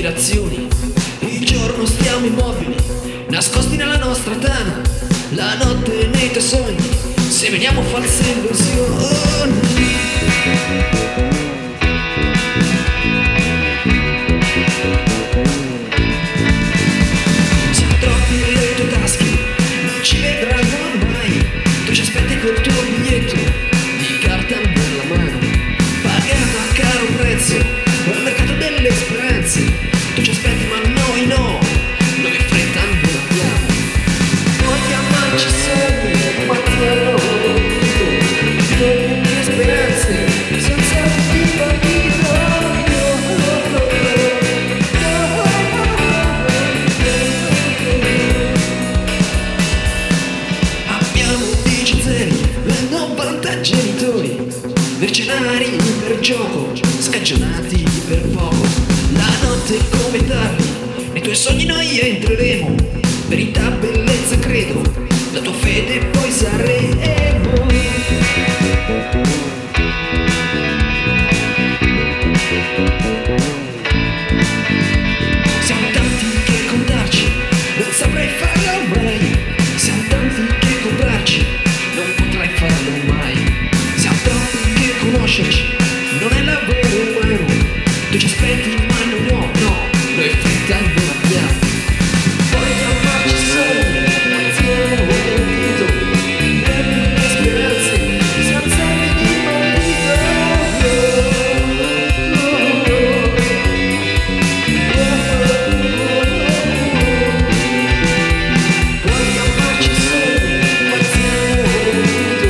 aspirazioni. Il giorno stiamo immobili, nascosti nella nostra tana, la notte nei tuoi sogni, se veniamo false illusioni. Siamo troppi le tue tasche, non ci vedranno mai. Tu ci aspetti col tuo biglietto di carta per la mano, pagato a caro prezzo al mercato delle speranze. Tu ci aspetti ma noi no, noi fretta non abbiamo. Vogliamo amarci sempre, ma ti hanno vinto le mie speranze, senza più partito. Abbiamo 10 zeri e 90 genitori, mercenari per gioco, scagionati per poco. La notte è come tardi, nei tuoi sogni noi entreremo, verità, bellezza, credo, la tua fede poi saremo. Siamo tanti che contarci, non saprei farlo mai. Siamo tanti che comprarci, non potrai farlo mai. Siamo troppi che conoscerci, non è lavoro umano. Tu ci aspetti ma noi no, no, noi fretta non abbiamo. Vogliamo amarci solo, siamo partito, le mie speranze, senza di partito. Vogliamo amarci solo, siamo partito,